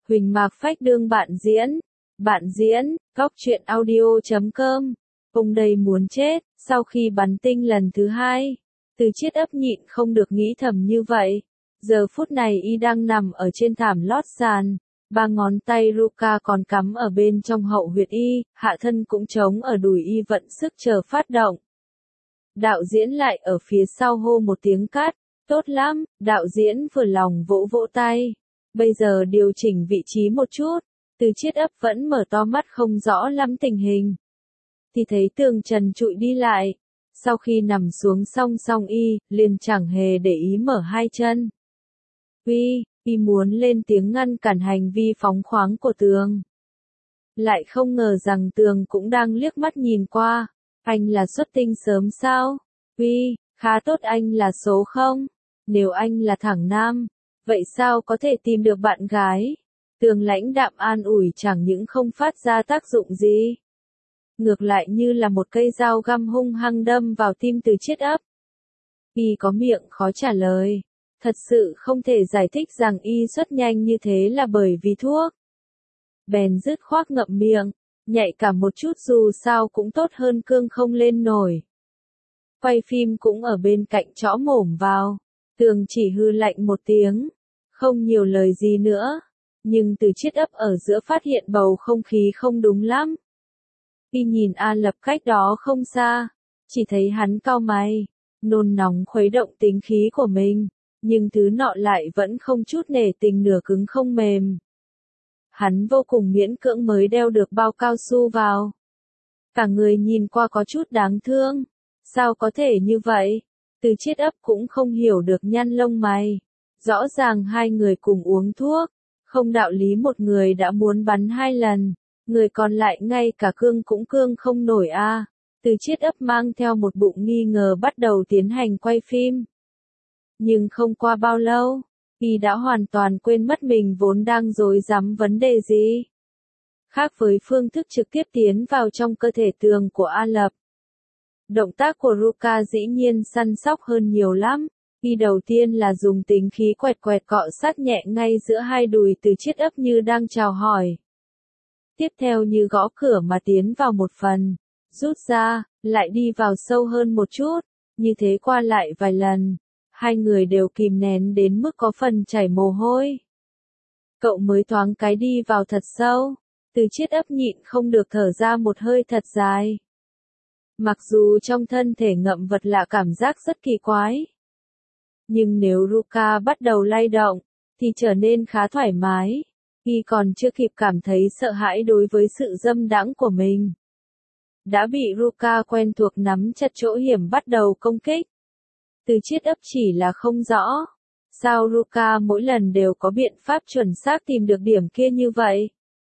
Huỳnh Mạc Phách đương bạn diễn, Cóc truyện audio.com. Ông đây muốn chết, sau khi bắn tinh lần thứ 2, Từ Chiết ấp nhịn không được nghĩ thầm như vậy. Giờ phút này y đang nằm ở trên thảm lót sàn, 3 ngón tay Ruka còn cắm ở bên trong hậu huyệt y, hạ thân cũng trống ở đùi y vận sức chờ phát động. Đạo diễn lại ở phía sau hô một tiếng cắt, tốt lắm, đạo diễn vừa lòng vỗ vỗ tay. Bây giờ điều chỉnh vị trí một chút, Từ Chiết ấp vẫn mở to mắt không rõ lắm tình hình. Thì thấy tường trần trụi đi lại, sau khi nằm xuống song song y, liền chẳng hề để ý mở hai chân. Y muốn lên tiếng ngăn cản hành vi phóng khoáng của Tường. Lại không ngờ rằng Tường cũng đang liếc mắt nhìn qua. Anh là xuất tinh sớm sao? Khá tốt, anh là số 0. Nếu anh là thẳng nam, vậy sao có thể tìm được bạn gái? Tường lãnh đạm an ủi chẳng những không phát ra tác dụng gì. Ngược lại như là một cây dao găm hung hăng đâm vào tim Từ Chiết ấp. Y có miệng khó trả lời. Thật sự không thể giải thích rằng y xuất nhanh như thế là bởi vì thuốc. Bèn dứt khoát ngậm miệng, nhạy cả một chút dù sao cũng tốt hơn cương không lên nổi. Quay phim cũng ở bên cạnh chõ mổm vào. Tường chỉ hư lạnh một tiếng, không nhiều lời gì nữa. Nhưng Từ Chiết ấp ở giữa phát hiện bầu không khí không đúng lắm. Y nhìn A Lập cách đó không xa, chỉ thấy hắn cau mày, nôn nóng khuấy động tính khí của mình, nhưng thứ nọ lại vẫn không chút nể tình nửa cứng không mềm. Hắn vô cùng miễn cưỡng mới đeo được bao cao su vào. Cả người nhìn qua có chút đáng thương. Sao có thể như vậy? Từ Chiết ấp cũng không hiểu được nhăn lông mày. Rõ ràng hai người cùng uống thuốc, không đạo lý một người đã muốn bắn 2 lần, người còn lại ngay cả cương cũng cương không nổi a. Từ Chiết ấp mang theo một bụng nghi ngờ bắt đầu tiến hành quay phim. Nhưng không qua bao lâu, y đã hoàn toàn quên mất mình vốn đang rối rắm vấn đề gì. Khác với phương thức trực tiếp tiến vào trong cơ thể Tường của A Lập. Động tác của Ruka dĩ nhiên săn sóc hơn nhiều lắm. Y đầu tiên là dùng tính khí quẹt quẹt cọ sát nhẹ ngay giữa hai đùi Từ Chiết ấp như đang chào hỏi. Tiếp theo như gõ cửa mà tiến vào một phần, rút ra, lại đi vào sâu hơn một chút, như thế qua lại vài lần. Hai người đều kìm nén đến mức có phần chảy mồ hôi. Cậu mới thoáng cái đi vào thật sâu, Từ Chiết ấp nhịn không được thở ra một hơi thật dài. Mặc dù trong thân thể ngậm vật lạ cảm giác rất kỳ quái. Nhưng nếu Ruka bắt đầu lay động, thì trở nên khá thoải mái. Y còn chưa kịp cảm thấy sợ hãi đối với sự dâm đãng của mình. Đã bị Ruka quen thuộc nắm chặt chỗ hiểm bắt đầu công kích. Từ Chiết ấp chỉ là không rõ. Sao Ruka mỗi lần đều có biện pháp chuẩn xác tìm được điểm kia như vậy?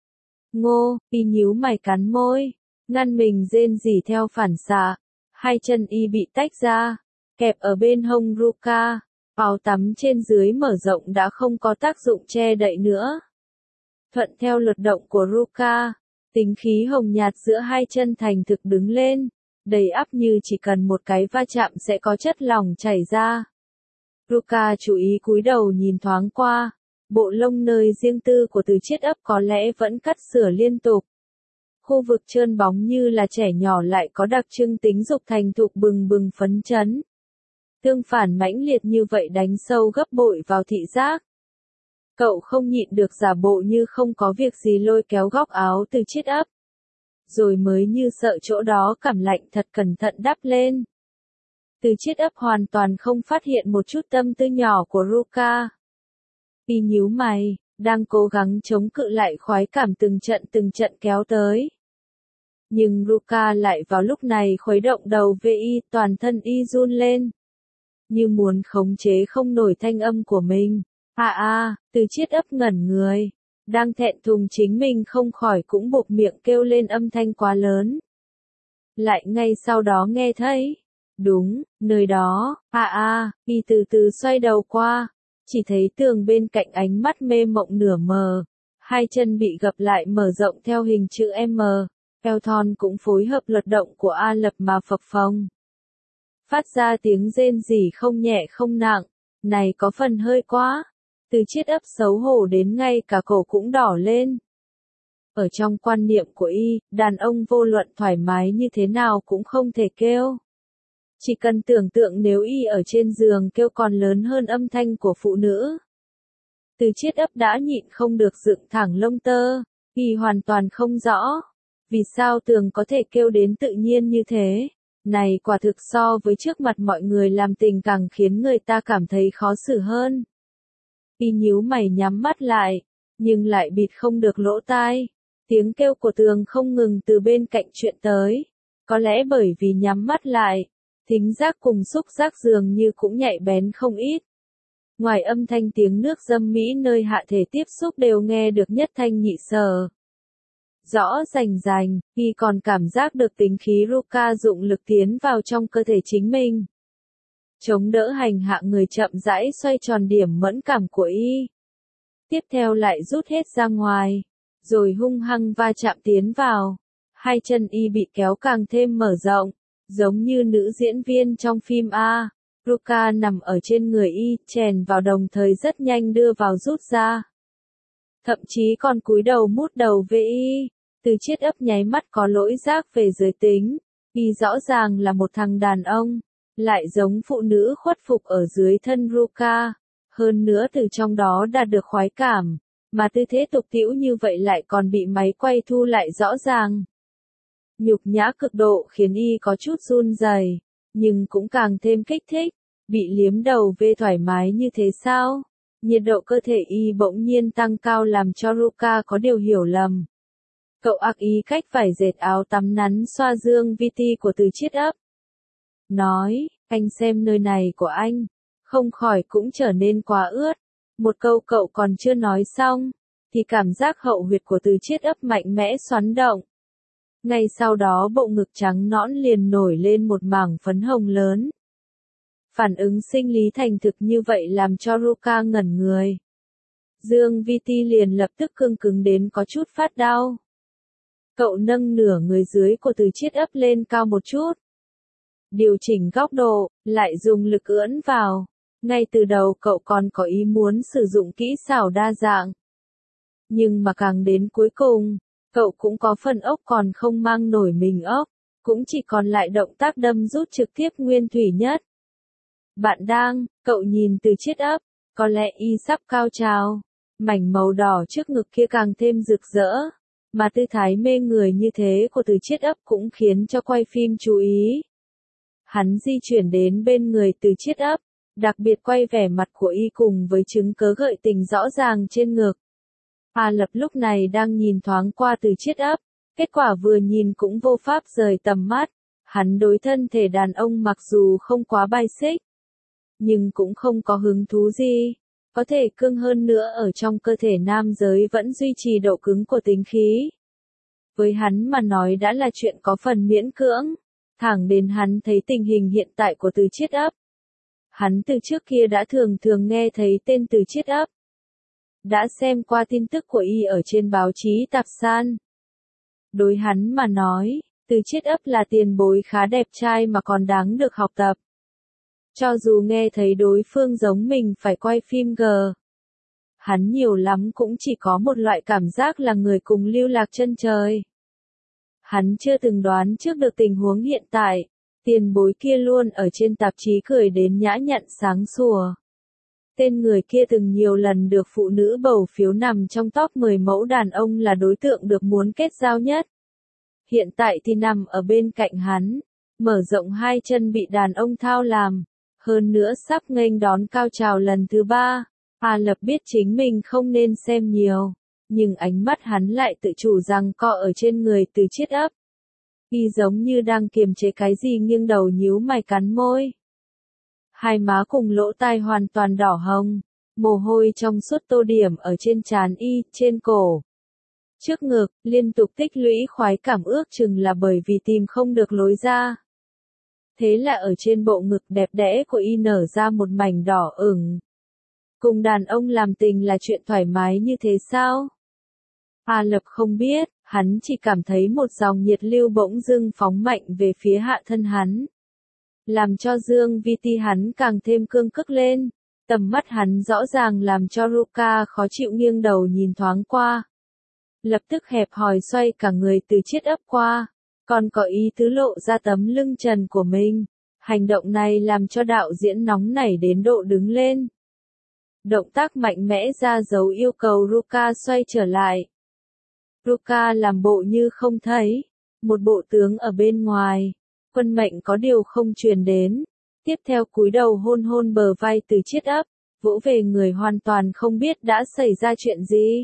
Y nhíu mày cắn môi, ngăn mình rên rỉ theo phản xạ. Hai chân y bị tách ra, kẹp ở bên hông Ruka. Áo tắm trên dưới mở rộng đã không có tác dụng che đậy nữa. Thuận theo luật động của Ruka, tính khí hồng nhạt giữa hai chân thành thực đứng lên, đầy ắp như chỉ cần một cái va chạm sẽ có chất lỏng chảy ra. Ruka chú ý cúi đầu nhìn thoáng qua, bộ lông nơi riêng tư của Từ Chiết ấp có lẽ vẫn cắt sửa liên tục. Khu vực trơn bóng như là trẻ nhỏ lại có đặc trưng tính dục thành thục bừng bừng phấn chấn. Tương phản mãnh liệt như vậy đánh sâu gấp bội vào thị giác. Cậu không nhịn được giả bộ như không có việc gì lôi kéo góc áo Từ Chiết ấp. Rồi mới như sợ chỗ đó cảm lạnh thật cẩn thận đắp lên. Từ Chiết ấp hoàn toàn không phát hiện một chút tâm tư nhỏ của Ruka. Y nhíu mày, đang cố gắng chống cự lại khoái cảm từng trận kéo tới. Nhưng Ruka lại vào lúc này khuấy động đầu về y, toàn thân y run lên. Như muốn khống chế không nổi thanh âm của mình. Từ Chiết ấp ngẩn người. Đang thẹn thùng chính mình không khỏi cũng buộc miệng kêu lên âm thanh quá lớn. Lại ngay sau đó nghe thấy. Đúng, nơi đó, y từ từ xoay đầu qua. Chỉ thấy Tường bên cạnh ánh mắt mê mộng nửa mờ. Hai chân bị gập lại mở rộng theo hình chữ M. Eo thon cũng phối hợp luật động của A Lập mà phập phồng. Phát ra tiếng rên rỉ không nhẹ không nặng. Này có phần hơi quá. Từ chiết ấp xấu hổ đến ngay cả cổ cũng đỏ lên. Ở trong quan niệm của y, đàn ông vô luận thoải mái như thế nào cũng không thể kêu. Chỉ cần tưởng tượng nếu y ở trên giường kêu còn lớn hơn âm thanh của phụ nữ. Từ chiết ấp đã nhịn không được dựng thẳng lông tơ, y hoàn toàn không rõ. Vì sao Tường có thể kêu đến tự nhiên như thế? Này quả thực so với trước mặt mọi người làm tình càng khiến người ta cảm thấy khó xử hơn. Y nhíu mày nhắm mắt lại, nhưng lại bịt không được lỗ tai. Tiếng kêu của Tường không ngừng từ bên cạnh chuyện tới. Có lẽ bởi vì nhắm mắt lại, thính giác cùng xúc giác dường như cũng nhạy bén không ít. Ngoài âm thanh tiếng nước dâm mỹ nơi hạ thể tiếp xúc đều nghe được nhất thanh nhị sở. Rõ rành rành, y còn cảm giác được tính khí Ruka dụng lực tiến vào trong cơ thể chính mình. Chống đỡ hành hạ người chậm rãi xoay tròn điểm mẫn cảm của y. Tiếp theo lại rút hết ra ngoài, rồi hung hăng va chạm tiến vào. Hai chân y bị kéo càng thêm mở rộng, giống như nữ diễn viên trong phim A. Ruka nằm ở trên người y, chèn vào đồng thời rất nhanh đưa vào rút ra. Thậm chí còn cúi đầu mút đầu về y. Từ chiết ấp nháy mắt có lỗi giác về giới tính. Y rõ ràng là một thằng đàn ông, lại giống phụ nữ khuất phục ở dưới thân Ruka. Hơn nữa từ trong đó đạt được khoái cảm, mà tư thế tục tĩu như vậy lại còn bị máy quay thu lại rõ ràng. Nhục nhã cực độ khiến y có chút run rẩy, nhưng cũng càng thêm kích thích. Bị liếm đầu về thoải mái như thế sao? Nhiệt độ cơ thể y bỗng nhiên tăng cao làm cho Ruka có điều hiểu lầm. Cậu ác ý cách vải dệt áo tắm nắn xoa dương vi ti của từ chiết ấp. Nói, anh xem nơi này của anh, không khỏi cũng trở nên quá ướt. Một câu cậu còn chưa nói xong, thì cảm giác hậu huyệt của từ chiết ấp mạnh mẽ xoắn động. Ngay sau đó bộ ngực trắng nõn liền nổi lên một mảng phấn hồng lớn. Phản ứng sinh lý thành thực như vậy làm cho Ruka ngẩn người. Dương vi ti liền lập tức cương cứng đến có chút phát đau. Cậu nâng nửa người dưới của từ chiết ấp lên cao một chút. Điều chỉnh góc độ, lại dùng lực ưỡn vào. Ngay từ đầu cậu còn có ý muốn sử dụng kỹ xảo đa dạng. Nhưng mà càng đến cuối cùng, cậu cũng có phần ốc còn không mang nổi mình ốc. Cũng chỉ còn lại động tác đâm rút trực tiếp nguyên thủy nhất. Bạn đang, cậu nhìn từ chiết ấp, có lẽ y sắp cao trào. Mảnh màu đỏ trước ngực kia càng thêm rực rỡ. Mà tư thái mê người như thế của từ chiết ấp cũng khiến cho quay phim chú ý. Hắn di chuyển đến bên người từ chiết ấp, đặc biệt quay vẻ mặt của y cùng với chứng cớ gợi tình rõ ràng trên ngực. A Lập lúc này đang nhìn thoáng qua từ chiết ấp, kết quả vừa nhìn cũng vô pháp rời tầm mắt. Hắn đối thân thể đàn ông mặc dù không quá bài xích, nhưng cũng không có hứng thú gì. Có thể cương hơn nữa ở trong cơ thể nam giới vẫn duy trì độ cứng của tính khí. Với hắn mà nói đã là chuyện có phần miễn cưỡng, thẳng đến hắn thấy tình hình hiện tại của từ chiết ấp. Hắn từ trước kia đã thường nghe thấy tên từ chiết ấp. Đã xem qua tin tức của y ở trên báo chí tạp san. Đối hắn mà nói, từ chiết ấp là tiền bối khá đẹp trai mà còn đáng được học tập. Cho dù nghe thấy đối phương giống mình phải quay phim G, hắn nhiều lắm cũng chỉ có một loại cảm giác là người cùng lưu lạc chân trời. Hắn chưa từng đoán trước được tình huống hiện tại, tiền bối kia luôn ở trên tạp chí cười đến nhã nhặn sáng sủa. Tên người kia từng nhiều lần được phụ nữ bầu phiếu nằm trong top 10 mẫu đàn ông là đối tượng được muốn kết giao nhất. Hiện tại thì nằm ở bên cạnh hắn, mở rộng hai chân bị đàn ông thao làm. Hơn nữa sắp nghênh đón cao trào lần thứ 3, A Lập biết chính mình không nên xem nhiều, nhưng ánh mắt hắn lại tự chủ rằng co ở trên người từ chiết ấp. Y giống như đang kiềm chế cái gì nghiêng đầu nhíu mày cắn môi. Hai má cùng lỗ tai hoàn toàn đỏ hồng, mồ hôi trong suốt tô điểm ở trên trán y, trên cổ. Trước ngực, liên tục tích lũy khoái cảm ước chừng là bởi vì tìm không được lối ra. Thế là ở trên bộ ngực đẹp đẽ của y nở ra một mảnh đỏ ửng. Cùng đàn ông làm tình là chuyện thoải mái như thế sao? A Lập không biết, hắn chỉ cảm thấy một dòng nhiệt lưu bỗng dưng phóng mạnh về phía hạ thân hắn. Làm cho dương vi ti hắn càng thêm cương cức lên. Tầm mắt hắn rõ ràng làm cho Ruka khó chịu nghiêng đầu nhìn thoáng qua. Lập tức hẹp hòi xoay cả người từ chiết ấp qua, còn có ý tứ lộ ra tấm lưng trần của mình. Hành động này làm cho đạo diễn nóng nảy đến độ đứng lên. Động tác mạnh mẽ ra dấu yêu cầu Ruka xoay trở lại. Ruka làm bộ như không thấy, một bộ tướng ở bên ngoài, quân mệnh có điều không truyền đến. Tiếp theo cúi đầu hôn hôn bờ vai từ chiết ấp, vỗ về người hoàn toàn không biết đã xảy ra chuyện gì.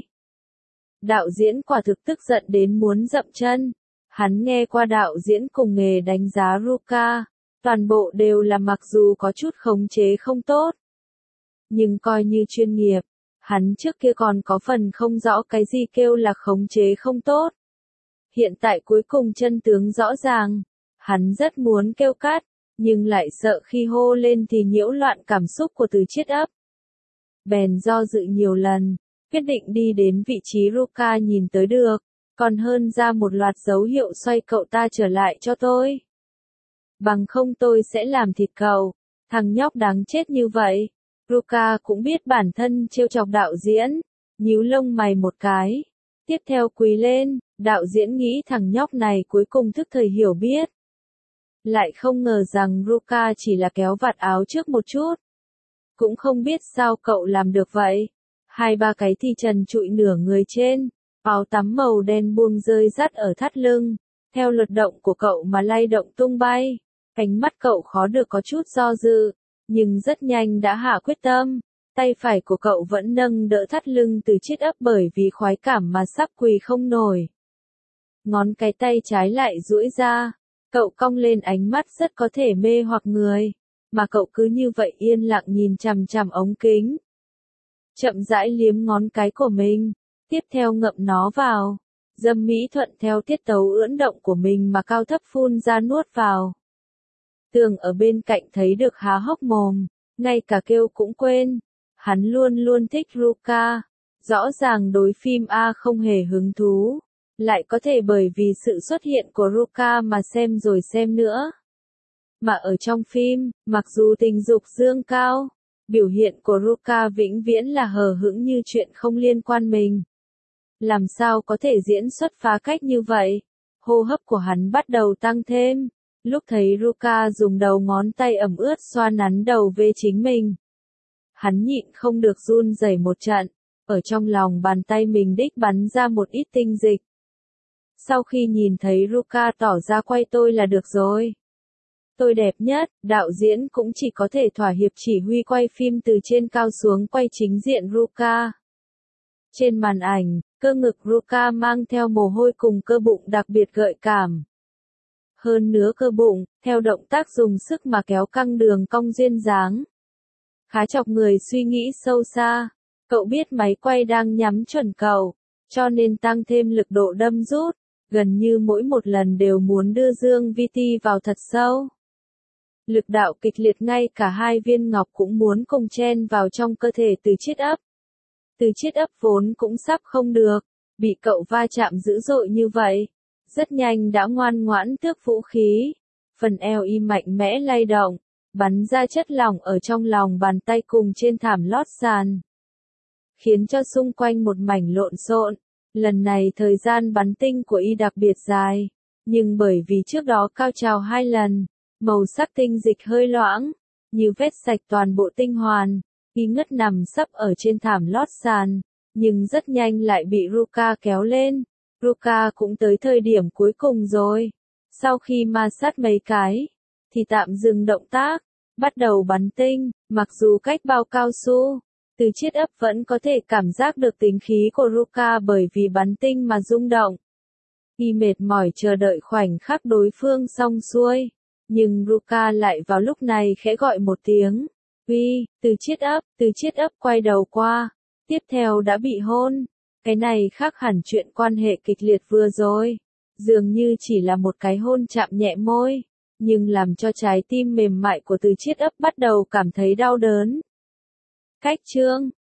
Đạo diễn quả thực tức giận đến muốn dậm chân. Hắn nghe qua đạo diễn cùng nghề đánh giá Ruka, toàn bộ đều là mặc dù có chút khống chế không tốt, nhưng coi như chuyên nghiệp. Hắn trước kia còn có phần không rõ cái gì kêu là khống chế không tốt. Hiện tại cuối cùng chân tướng rõ ràng, hắn rất muốn kêu cắt, nhưng lại sợ khi hô lên thì nhiễu loạn cảm xúc của từ chiết ấp. Bèn do dự nhiều lần, quyết định đi đến vị trí Ruka nhìn tới được, còn hơn ra một loạt dấu hiệu xoay cậu ta trở lại cho tôi. Bằng không tôi sẽ làm thịt cậu, thằng nhóc đáng chết như vậy. Ruka cũng biết bản thân trêu chọc đạo diễn, nhíu lông mày một cái. Tiếp theo quỳ lên, đạo diễn nghĩ thằng nhóc này cuối cùng thức thời hiểu biết. Lại không ngờ rằng Ruka chỉ là kéo vạt áo trước một chút. Cũng không biết sao cậu làm được vậy. 2-3 cái thì trần trụi nửa người trên, áo tắm màu đen buông rơi rắt ở thắt lưng, theo luật động của cậu mà lay động tung bay. Ánh mắt cậu khó được có chút do dự, nhưng rất nhanh đã hạ quyết tâm. Tay phải của cậu vẫn nâng đỡ thắt lưng từ chiết ấp bởi vì khoái cảm mà sắp quỳ không nổi. Ngón cái tay trái lại duỗi ra, cậu cong lên ánh mắt rất có thể mê hoặc người, mà cậu cứ như vậy yên lặng nhìn chằm chằm ống kính. Chậm rãi liếm ngón cái của mình, tiếp theo ngậm nó vào. Dâm mỹ thuận theo tiết tấu ưỡn động của mình mà cao thấp phun ra nuốt vào. Tường ở bên cạnh thấy được há hốc mồm, ngay cả kêu cũng quên. Hắn luôn luôn thích Ruka, rõ ràng đối phim A không hề hứng thú, lại có thể bởi vì sự xuất hiện của Ruka mà xem rồi xem nữa. Mà ở trong phim, mặc dù tình dục dương cao, biểu hiện của Ruka vĩnh viễn là hờ hững như chuyện không liên quan mình. Làm sao có thể diễn xuất phá cách như vậy? Hô hấp của hắn bắt đầu tăng thêm, lúc thấy Ruka dùng đầu ngón tay ẩm ướt xoa nắn đầu về chính mình. Hắn nhịn không được run rẩy một trận, ở trong lòng bàn tay mình đích bắn ra một ít tinh dịch. Sau khi nhìn thấy Ruka tỏ ra quay tôi là được rồi. Tôi đẹp nhất, đạo diễn cũng chỉ có thể thỏa hiệp chỉ huy quay phim từ trên cao xuống quay chính diện Ruka. Trên màn ảnh, cơ ngực Ruka mang theo mồ hôi cùng cơ bụng đặc biệt gợi cảm. Hơn nữa cơ bụng, theo động tác dùng sức mà kéo căng đường cong duyên dáng. Khá chọc người suy nghĩ sâu xa. Cậu biết máy quay đang nhắm chuẩn cậu, cho nên tăng thêm lực độ đâm rút, gần như mỗi một lần đều muốn đưa dương VT vào thật sâu. Lực đạo kịch liệt ngay cả hai viên ngọc cũng muốn cùng chen vào trong cơ thể từ chiết ấp. Từ chiết ấp vốn cũng sắp không được, bị cậu va chạm dữ dội như vậy. Rất nhanh đã ngoan ngoãn tước vũ khí, phần eo y mạnh mẽ lay động, bắn ra chất lỏng ở trong lòng bàn tay cùng trên thảm lót sàn. Khiến cho xung quanh một mảnh lộn xộn, lần này thời gian bắn tinh của y đặc biệt dài, nhưng bởi vì trước đó cao trào 2 lần, màu sắc tinh dịch hơi loãng, như vét sạch toàn bộ tinh hoàn, y ngất nằm sấp ở trên thảm lót sàn, nhưng rất nhanh lại bị Ruka kéo lên. Ruka cũng tới thời điểm cuối cùng rồi. Sau khi ma sát mấy cái, thì tạm dừng động tác, bắt đầu bắn tinh, mặc dù cách bao cao su, từ chiết ấp vẫn có thể cảm giác được tính khí của Ruka bởi vì bắn tinh mà rung động. Y mệt mỏi chờ đợi khoảnh khắc đối phương xong xuôi, nhưng Ruka lại vào lúc này khẽ gọi một tiếng. Uy, từ chiết ấp quay đầu qua, tiếp theo đã bị hôn. Cái này khác hẳn chuyện quan hệ kịch liệt vừa rồi, dường như chỉ là một cái hôn chạm nhẹ môi, nhưng làm cho trái tim mềm mại của từ chiết ấp bắt đầu cảm thấy đau đớn. Cách chương